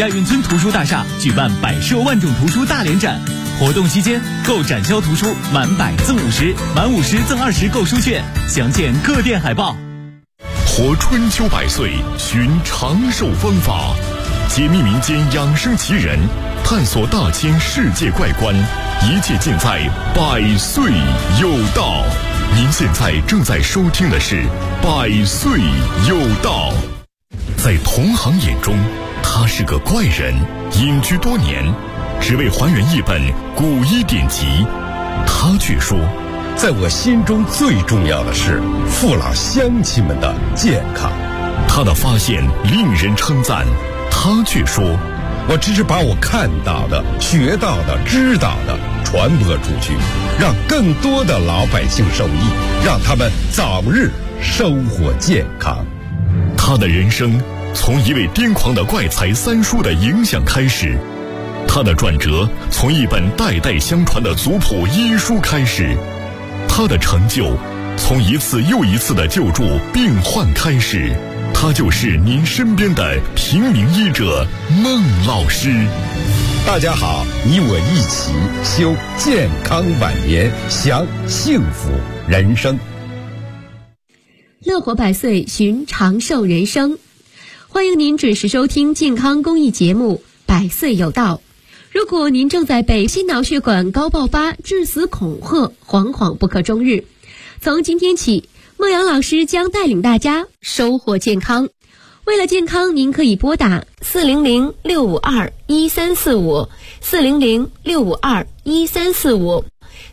亚运村图书大厦举办百设万种图书大联展，活动期间购展销图书满100赠50，满50赠20购书券，详见各店海报。 活春秋百岁，寻长寿方法，解密民间养生奇人，探索大千世界怪观，一切尽在百岁有道。您现在正在收听的是百岁有道。在同行眼中，他是个怪人，隐居多年，只为还原一本古医典籍。他却说， 在我心中最重要的是父老乡亲们的健康。 他的发现令人称赞，他却说， 我只是把我看到的、学到的、知道的传播出去，让更多的老百姓受益，让他们早日生活健康。 他的人生从一位癫狂的怪才三叔的影响开始，他的转折从一本代代相传的族谱医书开始，他的成就从一次又一次的救助病患开始。他就是您身边的平民医者孟老师。 大家好，你我一起修健康晚年，享幸福人生。 乐活百岁，寻长寿人生。欢迎您准时收听健康公益节目《百岁有道》。如果您正在被心脑血管高爆发、致死恐吓，惶惶不可终日，从今天起，孟阳老师将带领大家收获健康。为了健康，您可以拨打400-652-1345 400-652-1345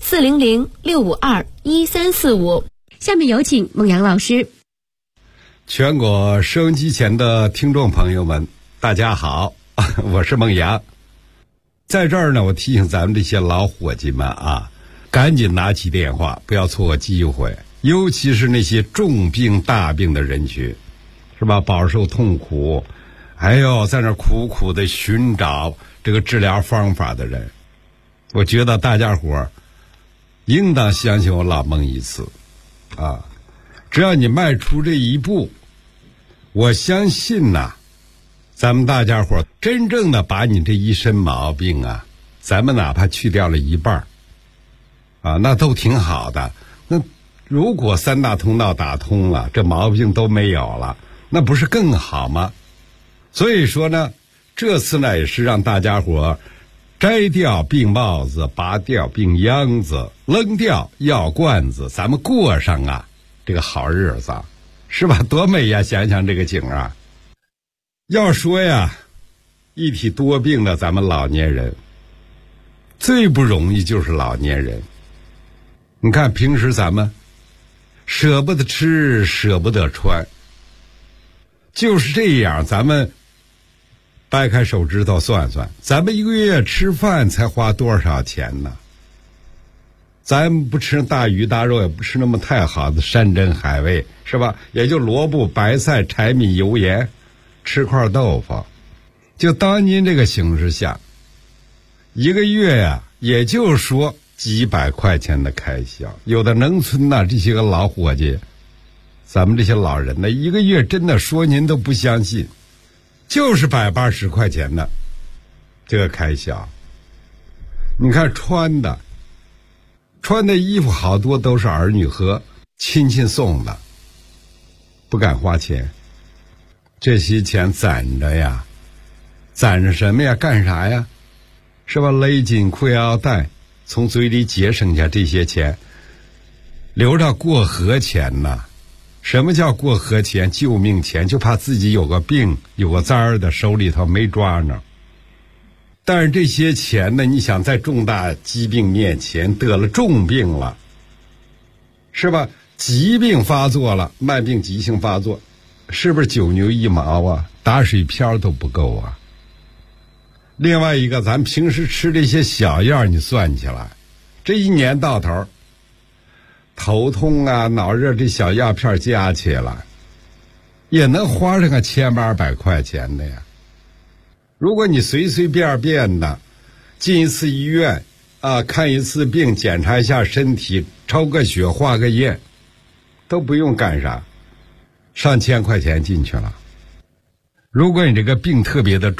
400-652-1345。下面有请孟阳老师。 全国收音机前的听众朋友们，大家好，我是孟阳。在这儿呢，我提醒咱们这些老伙计们啊，赶紧拿起电话，不要错过机会，尤其是那些重病大病的人群，是吧？饱受痛苦，还有在那苦苦的寻找这个治疗方法的人，我觉得大家伙应当相信我老孟一次啊！只要你迈出这一步，我相信呐，咱们大家伙真正的把你这一身毛病啊，咱们哪怕去掉了一半啊，那都挺好的。那如果三大通道打通了，这毛病都没有了，那不是更好吗？所以说呢，这次呢也是让大家伙摘掉病帽子，拔掉病秧子，扔掉药罐子，咱们过上啊这个好日子，是吧？多美呀！想想这个景啊。要说呀，一体多病的咱们老年人，最不容易就是老年人。你看平时咱们舍不得吃，舍不得穿，就是这样。咱们掰开手指头算算，咱们一个月吃饭才花多少钱呢？咱不吃大鱼大肉，也不吃那么太好的山珍海味，是吧？也就萝卜白菜柴米油盐，吃块豆腐。就当今这个形势下，一个月呀，也就是说几百块钱的开销。有的农村呐，这些个老伙计，咱们这些老人呢，一个月真的说您都不相信，就是180块钱的这个开销。你看穿的衣服好多都是儿女和亲戚送的，不敢花钱。这些钱攒着呀，攒着什么呀？干啥呀？是吧？勒紧裤腰带，从嘴里节省下这些钱，留着过河钱呢。什么叫过河钱？救命钱，就怕自己有个病有个灾儿的，手里头没抓着。但是这些钱呢，你想在重大疾病面前，得了重病了，是吧？疾病发作了，慢病急性发作，是不是九牛一毛啊？打水漂都不够啊。另外一个，咱平时吃这些小药，你算起来，这一年到头，头痛啊、脑热这小药片加起来，也能花上个1800块钱的呀。如果你随随便便的进一次医院啊，看一次病，检查一下身体，抽个血，化个验，都不用干啥，上千块钱进去了。如果你这个病特别的重，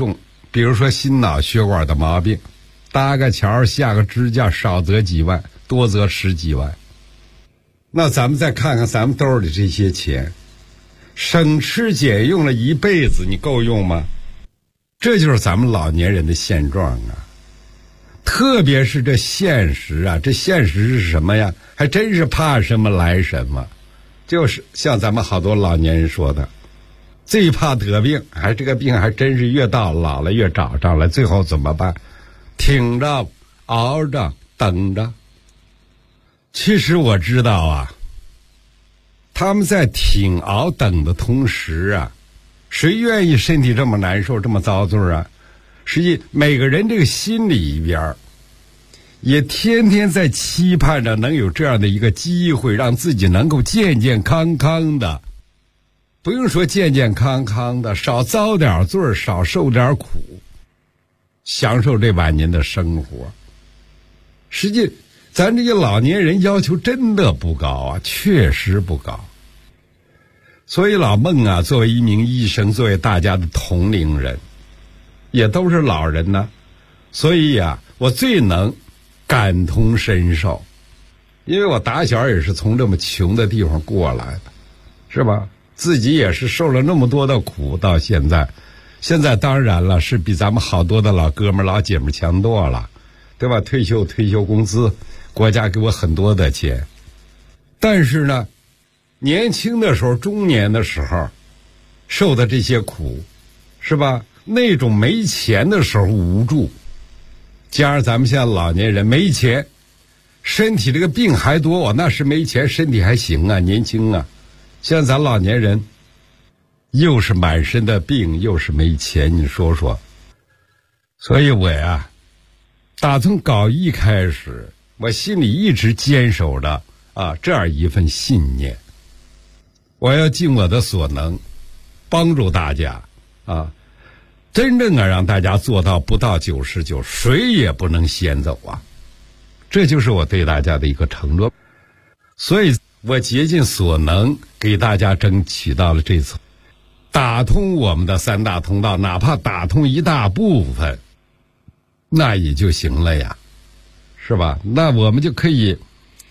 比如说心脑血管的毛病，搭个桥下个支架，少则几万，多则十几万。那咱们再看看咱们兜里这些钱，省吃俭用了一辈子，你够用吗？这就是咱们老年人的现状啊。特别是这现实啊，这现实是什么呀？还真是怕什么来什么。就是像咱们好多老年人说的，最怕得病，还这个病还真是越到老了越找上来，最后怎么办？挺着熬着等着。其实我知道啊，他们在挺熬等的同时啊，谁愿意身体这么难受这么遭罪啊？实际每个人这个心里边也天天在期盼着能有这样的一个机会，让自己能够健健康康的，不用说健健康康的，少遭点罪，少受点苦，享受这晚年的生活。实际咱这些老年人要求真的不高啊，确实不高。所以老孟啊，作为一名医生，作为大家的同龄人，也都是老人呢，所以呀，我最能感同身受，因为我打小也是从这么穷的地方过来的，是吧？自己也是受了那么多的苦，到现在当然了，是比咱们好多的老哥们老姐们强多了，对吧？退休工资，国家给我很多的钱，但是呢，年轻的时候、中年的时候受的这些苦，是吧？那种没钱的时候无助，加上咱们现在老年人没钱，身体这个病还多，我那时没钱，身体还行啊，年轻啊。现在咱老年人又是满身的病，又是没钱，你说说。所以我呀，打从高一开始，我心里一直坚守着这样一份信念，我要尽我的所能帮助大家真正让大家做到不到99，谁也不能先走啊！这就是我对大家的一个承诺。所以我竭尽所能给大家争取到了这次打通我们的3大通道，哪怕打通一大部分，那也就行了呀，是吧？那我们就可以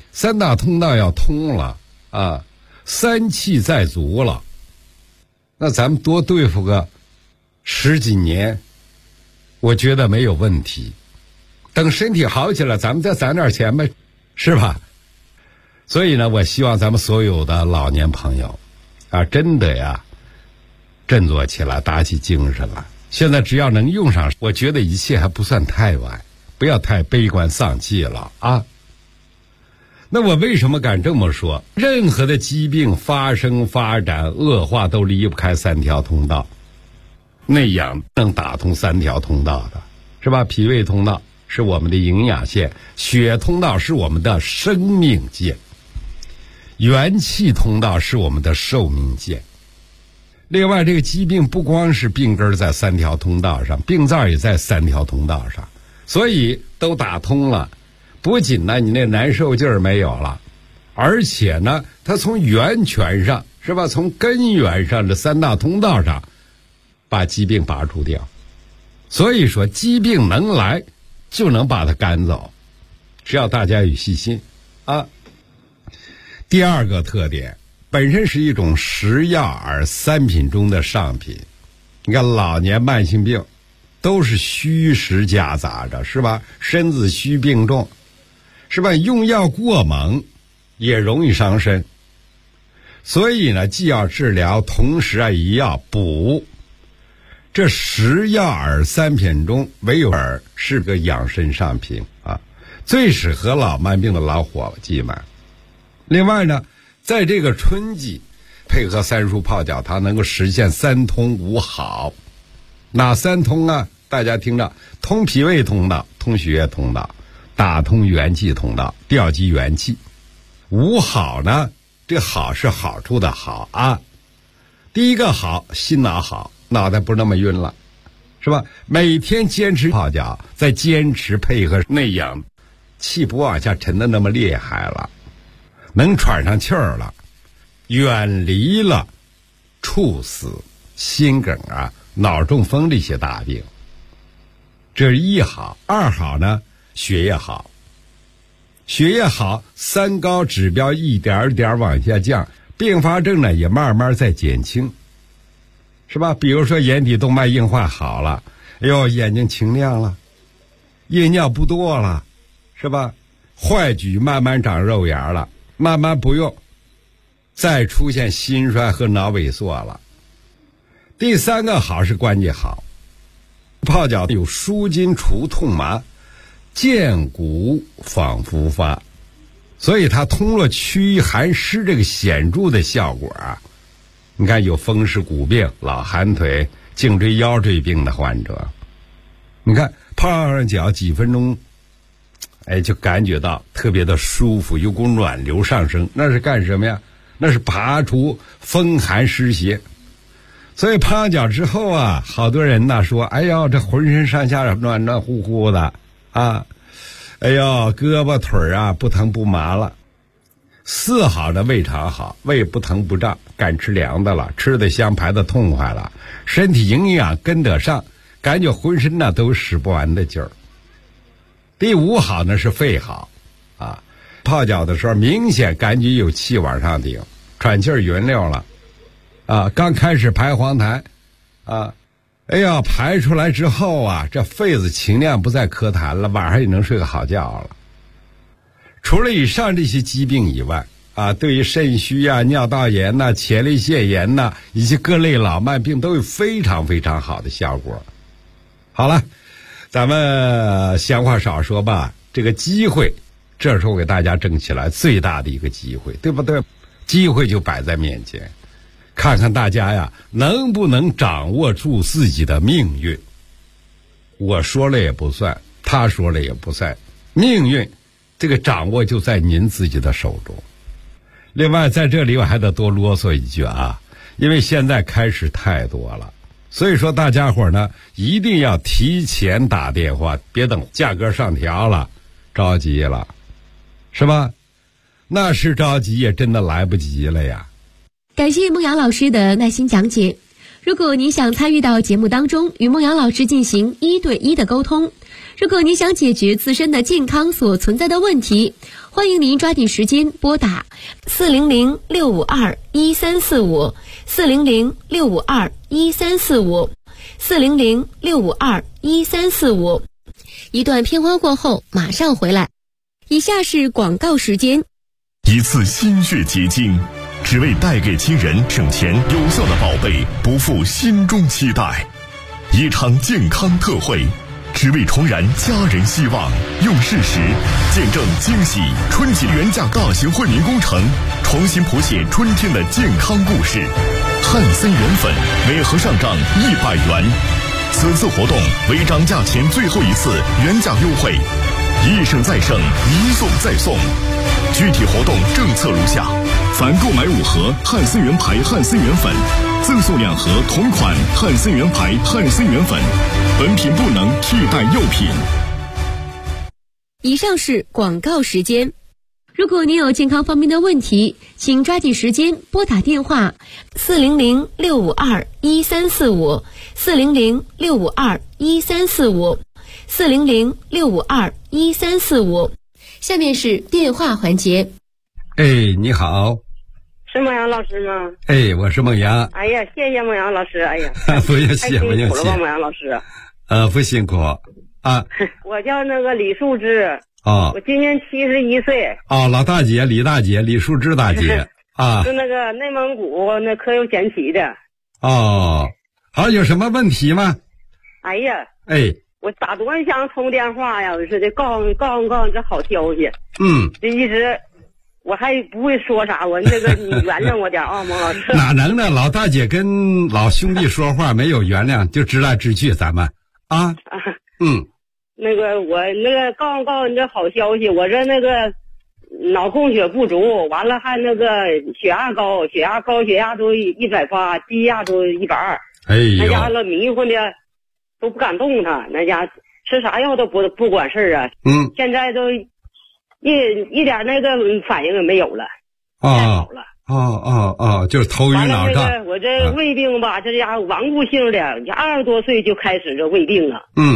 3大通道要通了3气在足了，那咱们多对付个10几年，我觉得没有问题。等身体好起来，咱们再攒点钱呗，是吧？所以呢，我希望咱们所有的老年朋友真的呀，振作起来，打起精神来。现在只要能用上，我觉得一切还不算太晚，不要太悲观丧气了啊。那我为什么敢这么说？任何的疾病发生、发展、恶化都离不开3条通道。内养能打通3条通道的，是吧？脾胃通道是我们的营养线，血通道是我们的生命线，元气通道是我们的寿命线。另外，这个疾病不光是病根在3条通道上，病灶也在3条通道上，所以都打通了。不仅呢，你那难受劲儿没有了，而且呢，它从源泉上，是吧？从根源上，这3大通道上把疾病拔除掉。所以说疾病能来就能把它赶走，只要大家有细心第二个特点，本身是一种食药饵3品中的上品。你看老年慢性病都是虚实夹杂着，是吧？身子虚病重，是吧？用药过猛也容易伤身，所以呢，既要治疗，同时也要补。这食药饵3品中，唯有饵是个养生上品最适合老慢病的老伙计们。另外呢，在这个春季，配合3蔬泡脚汤，能够实现3通5好。哪3通啊？大家听着：通脾胃通道，通血液通道，打通元气通道，调集元气。5好呢，这好是好处的好第一个好，心脑好，脑袋不那么晕了，是吧？每天坚持泡脚，再坚持配合内养，气不往下沉的那么厉害了，能喘上气儿了，远离了猝死、心梗脑中风这些大病。 这是一好。二好呢，血液好。血液好，三高指标一点点往下降，并发症呢也慢慢在减轻，是吧？比如说眼底动脉硬化好了，哎呦，眼睛清亮了，夜尿不多了，是吧？坏疽慢慢长肉芽了，慢慢不用再出现心衰和脑萎缩了。第三个好是关节好，泡脚有舒筋除痛麻，健骨仿复发，所以它通络驱寒湿这个显著的效果啊。你看有风湿骨病、老寒腿、颈椎腰椎病的患者，你看泡上脚几分钟，哎，就感觉到特别的舒服，有股暖流上升，那是干什么呀？那是拔除风寒湿邪。所以泡上脚之后啊，好多人呢说，哎呦，这浑身上下暖暖乎乎的啊，哎呦，胳膊腿啊不疼不麻了。四好的胃肠好，胃不疼不胀，敢吃凉的了，吃得香，排得痛快了，身体营养跟得上，感觉浑身呢都使不完的劲儿。第五好呢是肺好啊，泡脚的时候明显感觉有气往上顶，喘气儿匀溜了啊，刚开始排黄痰啊，哎呀，排出来之后啊，这肺子清亮，不再咳痰了，晚上也能睡个好觉了。除了以上这些疾病以外啊，对于肾虚啊、尿道炎呐、前列腺炎呐，以及各类老慢病都有非常非常好的效果。好了，咱们闲话少说吧，这个机会这时候给大家争起来最大的一个机会，对不对？机会就摆在面前，看看大家呀能不能掌握住自己的命运。我说了也不算，他说了也不算，命运这个掌握就在您自己的手中。另外在这里我还得多啰嗦一句啊，因为现在开始太多了，所以说大家伙呢一定要提前打电话，别等价格上调了着急了，是吧？那是着急也真的来不及了呀。 感谢孟阳老师的耐心讲解。如果您想参与到节目当中，与孟阳老师进行1对1的沟通，如果您想解决自身的健康所存在的问题，欢迎您抓紧时间拨打400-652-1345 400-652-1345 400-652-1345。一段片花过后马上回来。以下是广告时间。 一次心血结晶，只为带给亲人省钱有效的宝贝，不负心中期待。一场健康特惠，只为重燃家人希望，用事实见证惊喜春季原价大型惠民工程，重新谱写春天的健康故事。汉森元粉每盒上涨100元，此次活动为涨价前最后一次原价优惠，一胜再胜，一送再送。具体活动政策如下：凡购买5盒汉森元牌汉森元粉，赠送2盒同款汉森元牌汉森元粉，本品不能替代药品。 以上是广告时间。如果您有健康方面的问题，请抓紧时间拨打电话400-652-1345 400-652-1345 400-652-1345。下面是电话环节。 哎，你好。 是孟阳老师吗？ 哎，我是孟阳。 哎呀，谢谢孟阳老师。哎呀， 不用谢，不用谢。 孟阳老师。 不辛苦啊。 我叫那个李树芝。 哦。 我今年71岁。 哦，老大姐，李大姐，李树芝大姐啊。 是那个内蒙古那科有前旗的。 哦，好，有什么问题吗？ 哎呀。 哎。 我打多想通电话呀！我说的告诉这好消息。这一直我还不会说啥，我这个你原谅我点啊，孟老师。 哪能呢？老大姐跟老兄弟说话没有原谅，就直来直去，咱们啊。 那个我那个告诉你这好消息，我这那个脑供血不足，完了还那个血压高，血压都180，低压都120。 哎呦， 那家伙迷糊的。都不敢动他，那家吃啥药都不管事儿啊。现在都一点那个反应也没有了。好了。 就是头晕脑胀。 我这胃病吧，这家伙顽固性的，20多岁就开始这胃病了。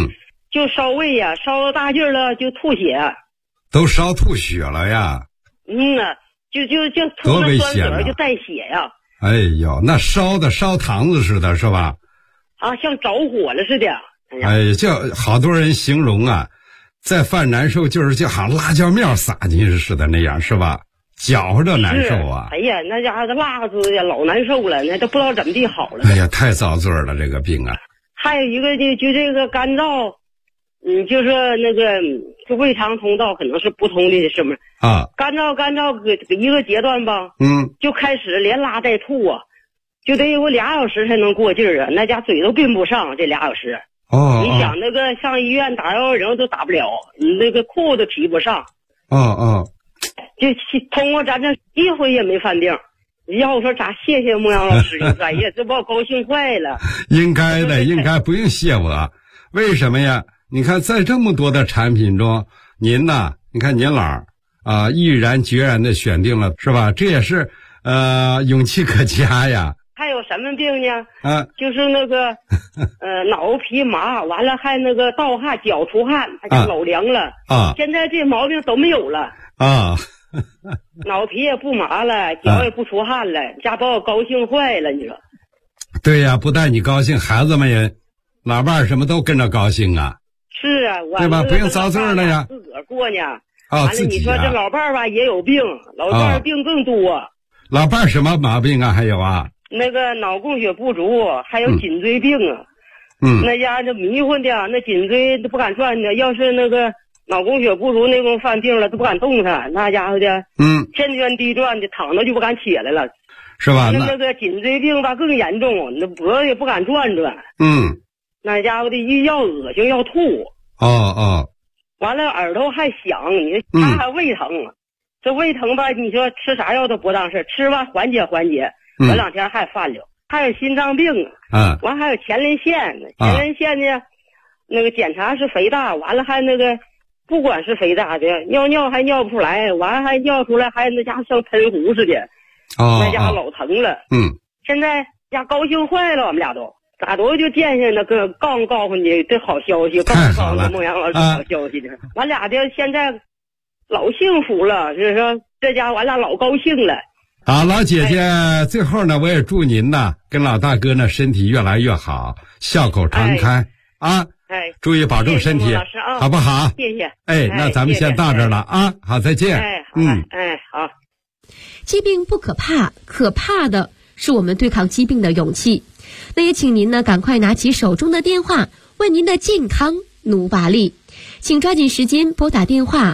就烧胃呀，烧到大劲儿了就吐血。 都烧吐血了呀？ 就多吐那危险啊！ 酸水就带血呀。 哎呦，那烧的烧堂子似的，是吧？ 啊，像着火了似的。 哎，这好多人形容啊，再犯难受就是就好像辣椒面撒进去似的那样，是吧？搅和着难受啊！ 哎呀，那家伙辣子呀，老难受了，那都不知道怎么地好了。 哎呀，太遭罪了，这个病啊！ 还有一个就这个干燥，就是那个就胃肠通道可能是不通的，是不是？ 啊， 干燥搁一个阶段吧，就开始连拉带吐啊，就得有2小时才能过劲儿啊，那家嘴都闭不上，这2小时。 哦， 你想那个上医院打110都打不了，你那个裤子提不上。就通过咱这一回也没犯病。要我说咋谢谢孟阳老师呢？哎呀，这把我高兴坏了。 应该的，应该不用谢我。为什么呀？你看在这么多的产品中，您呢？你看您老毅然决然的选定了，是吧？这也是勇气可嘉呀。 还有什么病呢？就是那个脑皮麻，完了还那个盗汗、脚出汗，还就老凉了啊。现在这毛病都没有了啊。 脑皮也不麻了，脚也不出汗了，家把我高兴坏了，你说？ 对呀，不但你高兴，孩子们也老伴儿什么都跟着高兴啊。 是啊， 对吧？不用遭罪了呀。 自个儿过呢。 完了，你说这老伴儿吧也有病，老伴儿病更多。 老伴儿什么毛病啊？还有啊？ 那个脑供血不足，还有颈椎病啊。那家这迷糊的，那颈椎都不敢转的。要是那个脑供血不足那种犯病了，都不敢动弹，那家伙的，天旋地转的，躺着就不敢起来了， 是吧？ 那个颈椎病吧更严重，那脖子也不敢转。那家伙的一要恶心要吐。完了耳朵还响，你他还胃疼，这胃疼吧，你说吃啥药都不当事，吃完缓解缓解，过2天还犯了。还有心脏病完还有前列腺，前列腺呢，那个检查是肥大，完了还那个。不管是肥大的，尿还尿不出来，完还尿出来，还那家像喷壶似的，那家老疼了。现在家高兴坏了，我们俩都咋都就见下那个告诉你这好消息，告诉孟阳老师好消息的。完俩的现在老幸福了，就是说这家完俩老高兴了。 好，老姐姐，最后呢，我也祝您呢跟老大哥呢身体越来越好，笑口常开啊。注意保重身体，好不好？ 谢谢。 那咱们先到这儿了啊，好，再见。 好。 疾病不可怕，可怕的是我们对抗疾病的勇气。那也请您呢赶快拿起手中的电话，为您的健康努把力。请抓紧时间拨打电话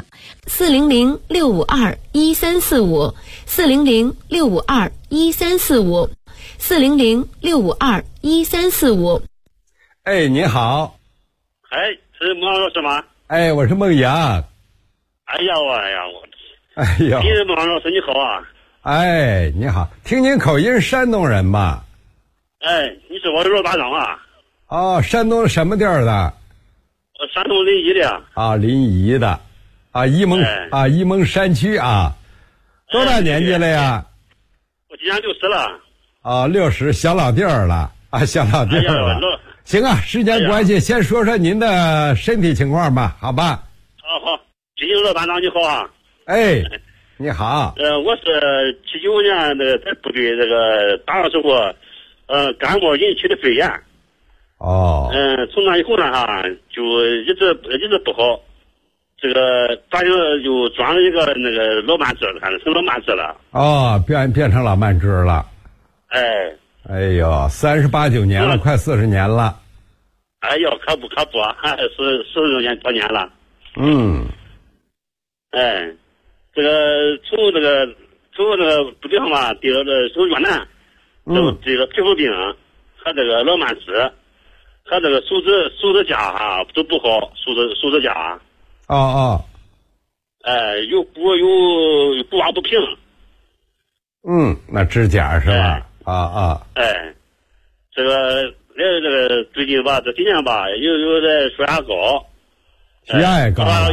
400-652-1345 400-652-1345 400-652-1345。 您好。 是孟老师吗？ 我是孟阳。 你是孟老师，你好啊。 你好，听您口音山东人吧？ 你是我是罗班长啊。 山东什么地儿的？ 我山东临沂的。 临沂的，沂蒙山区啊。多大年纪了呀？ 我今年60了。 60，小老弟儿了小老弟儿了。行啊，时间关系，先说说您的身体情况吧，好吧？ 好，金星罗班长你好啊。 你好。 我是79年那个在部队这个打的时候，感冒引起的肺炎。从那以后呢就一直不好，这个反正就装了一个那个老慢支了，反正成老慢支了。 变成老慢支了。哎呦，38、9年了，快40年了。 可不40多年了。这个从那个部队上嘛，得了受越南，这个皮肤病和这个老慢支和这个手指甲都不好，手指甲。有不挖不平。 那指甲是吧？ 这个最近吧，这几年吧，有在血压高。 血压也高了。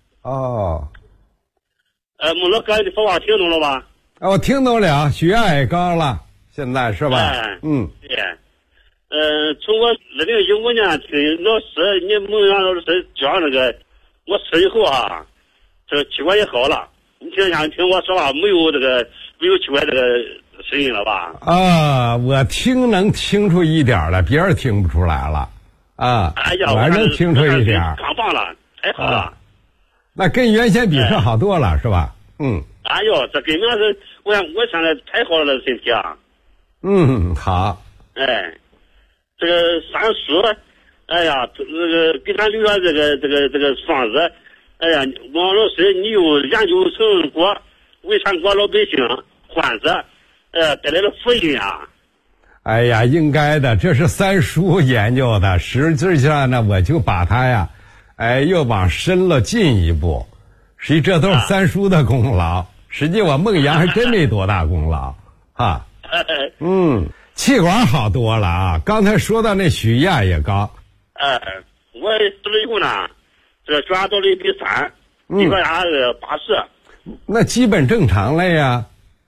孟老哥，你说话听懂了吧？ 我听懂了，血压也高了，现在是吧？ 对。 从我2015年听老师你孟阳老师讲那个，我吃以后啊，这个气管也好了。你听我说话没有气管这个声音了吧？ 啊，我能听出一点了，别人听不出来了。啊， 哎呀， 我能听出一点。 可棒了，太好了。 那跟原先比是好多了，是吧？ 哎呦，这根本是我现在太好了，身体啊。 好。 哎，这个三叔，哎呀，这个给咱留下这个双子，哎呀，王老师，你有研究成果，为全国老百姓患者，带来了福音啊！ 哎呀，应该的，这是三叔研究的，实际上呢，我就把它呀，又往深了进一步，实际这都是三叔的功劳，实际我孟阳还真没多大功劳啊。气管好多了啊！刚才说到那血压也高。 我吃了以后呢，这血压到了130，低血压80。 那基本正常了呀。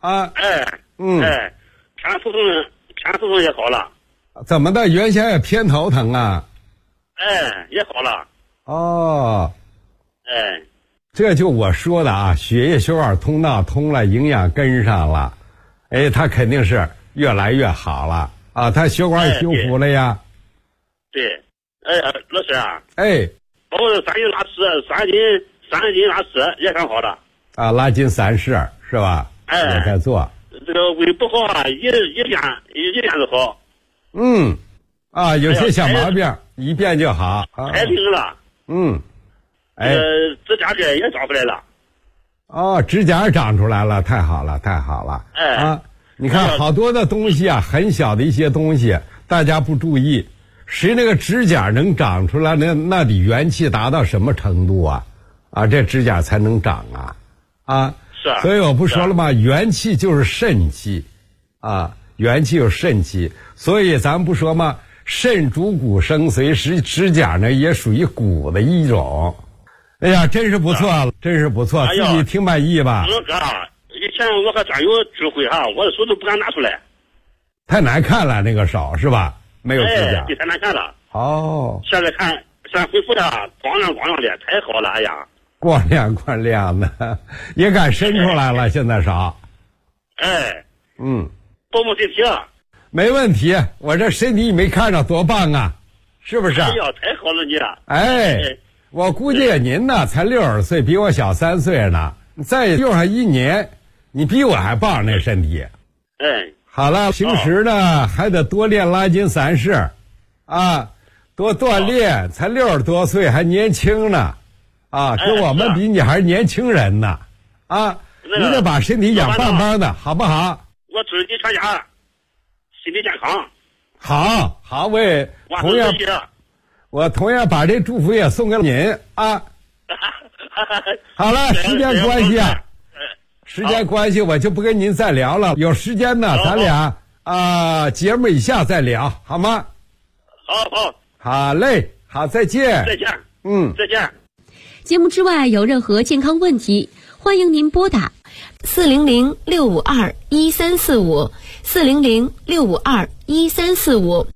偏头痛也好了。 怎么的？原先也偏头疼啊？ 也好了。 哦。这就我说的啊，血液血管通道通了，营养跟上了，它肯定是越来越好了啊，它血管也修复了呀。 对。老师啊。包括3斤拉屎，3斤拉屎也很好的。 啊，拉筋散屎是吧？也在做。 这个胃不好啊，一变就好。 有些小毛病一变就好。 太灵了。指甲盖也长回来了。 哦，指甲长出来了，太好了，太好了。你看好多的东西啊，很小的一些东西，大家不注意，谁那个指甲能长出来，那得元气达到什么程度啊？这指甲才能长啊。所以我不说了吗？元气就是肾气元气有肾气，所以咱不说吗？肾主骨生髓，指甲呢也属于骨的一种。哎呀，真是不错，真是不错，自己挺满意吧？ 老哥，以前我和咱有聚会我的手都不敢拿出来， 太难看了，那个手是吧？没有指甲， 太难看了。 现在恢复的光亮光亮的，太好了，哎呀。 光亮光亮的，也敢伸出来了，现在手。 保护身体了。 没问题，我这身体没看着多棒啊，是不是？ 哎呀，太好了你。 我估计您呢才60岁，比我小3岁呢，再用上1年，你比我还棒那身体。好了，平时呢还得多练拉筋散屎，多锻炼，才60多岁还年轻呢。跟我们比你还是年轻人呢，你得把身体养棒棒的，好不好？ 我祝你全家身体健康。 好，我同样把这祝福也送给您啊。好了，时间关系，我就不跟您再聊了。有时间呢，咱俩节目以下再聊，好吗？好嘞，好，再见。 再见。再见。 节目之外有任何健康问题，欢迎您拨打400-652-1345 400-652-1345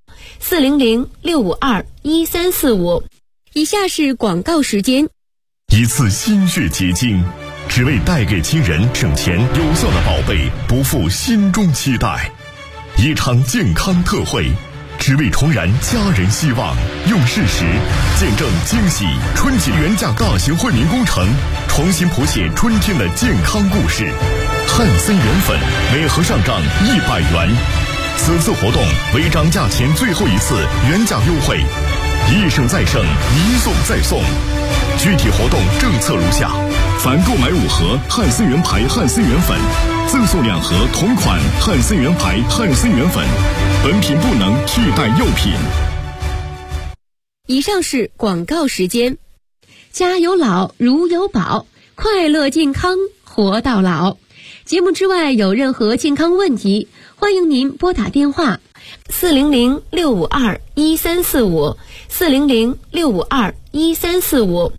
400-652-1345。以下是广告时间。 一次心血结晶，只为带给亲人省钱有效的宝贝，不负心中期待。一场健康特惠，只为重燃家人希望，用事实见证惊喜。春节原价大型惠民工程，重新谱写春天的健康故事。汉森元粉每盒上账100元，此次活动为涨价前最后一次原价优惠，一胜再胜，一送再送。具体活动政策如下：凡购买5盒汉森元牌汉森元粉，赠送2盒同款汉森元牌汉森元粉，本品不能替代药品。 以上是广告时间。家有老如有宝，快乐健康活到老。节目之外有任何健康问题，欢迎您拨打电话400-652-1345 400-652-1345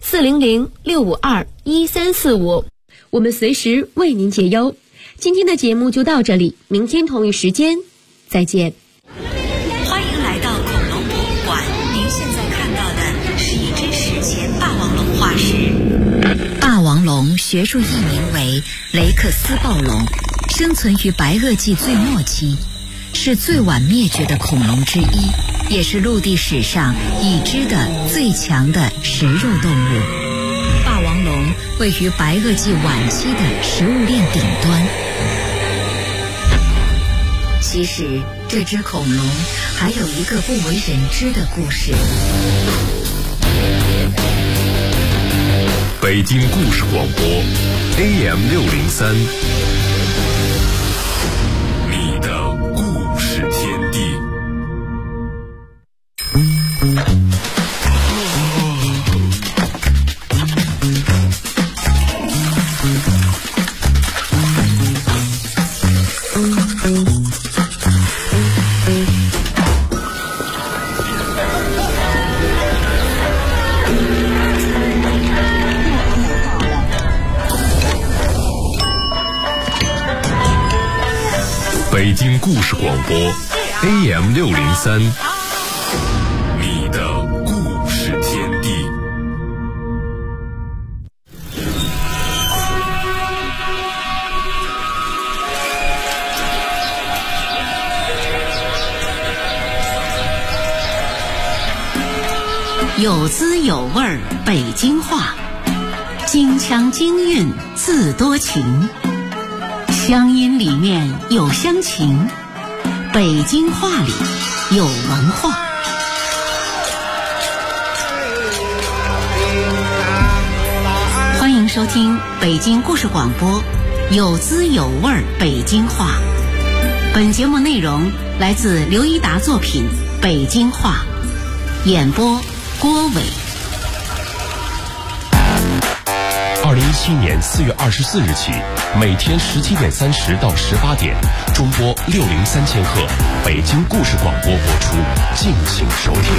400-652-1345，我们随时为您解忧。今天的节目就到这里，明天同一时间再见。 欢迎来龙学术译名为雷克斯暴龙，生存于白垩纪最末期，是最晚灭绝的恐龙之一，也是陆地史上已知的最强的食肉动物。霸王龙位于白垩纪晚期的食物链顶端。其实这只恐龙还有一个不为人知的故事。 北京故事广播 AM603， 你的故事天地。北京故事广播 AM603， 你的故事天地。 有滋有味儿北京话，京腔京韵字多情，乡音里面有乡情，北京话里有文化。欢迎收听北京故事广播，有滋有味儿北京话。本节目内容来自刘一达作品《北京话》，演播郭伟。 2017年4月24日起，每天17点30到18点，中波603千赫，北京故事广播播出，敬请收听。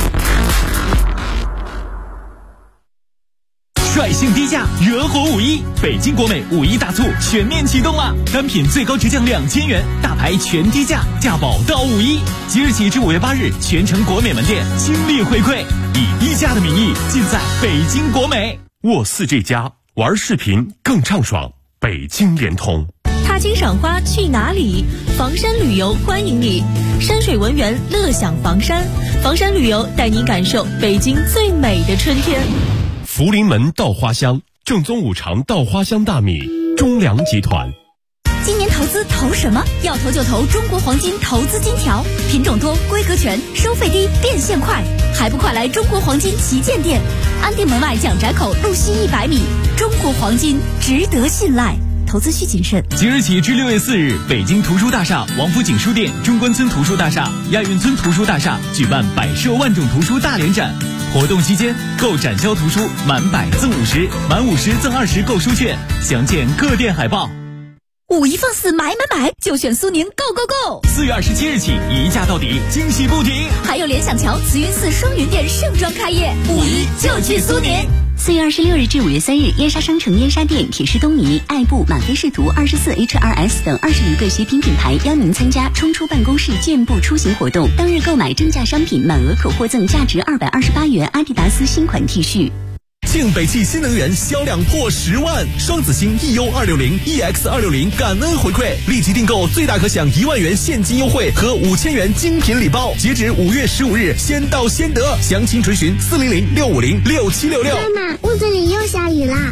率性低价，惹火5·1，北京国美5·1大促全面启动了，单品最高直降2000元，大牌全低价，价保到5·1。即日起至5月8日，全城国美门店倾力回馈，以低价的名义，尽在北京国美。 沃4G+，玩视频更畅爽，北京联通。 踏青赏花去哪里？房山旅游欢迎你，山水文园乐享房山，房山旅游带你感受北京最美的春天。 福临门稻花香，正宗五常稻花香大米，中粮集团。 今年投资投什么？要投就投中国黄金投资金条，品种多，规格全，收费低，变现快，还不快来中国黄金旗舰店，安定门外蒋宅口路西100米，中国黄金值得信赖，投资需谨慎。 即日起至6月4日，北京图书大厦、王府井书店、中关村图书大厦、亚运村图书大厦举办百设万种图书大联展。活动期间，购展销图书满100赠50，满50赠20购书券，详见各店海报。 5一放肆买，就选苏宁 Go Go Go。 4月27日起，一价到底，惊喜不停。 还有联想桥、慈云寺双云店盛装开业，5一就去苏宁。 4月26日至5月3日，燕莎商城燕莎店、铁狮东尼、爱布、满飞仕途、24HRS 等21个协品品牌邀您参加冲出办公室健步出行活动。当日购买正价商品，满额可获赠价值228元阿迪达斯新款 T 恤。 庆北汽新能源销量破10万，双子星 EU260、EX260 感恩回馈，立即订购最大可享1万元现金优惠和5000元精品礼包，截止5月15日，先到先得。详情垂询400-650-6766。 妈妈，屋子里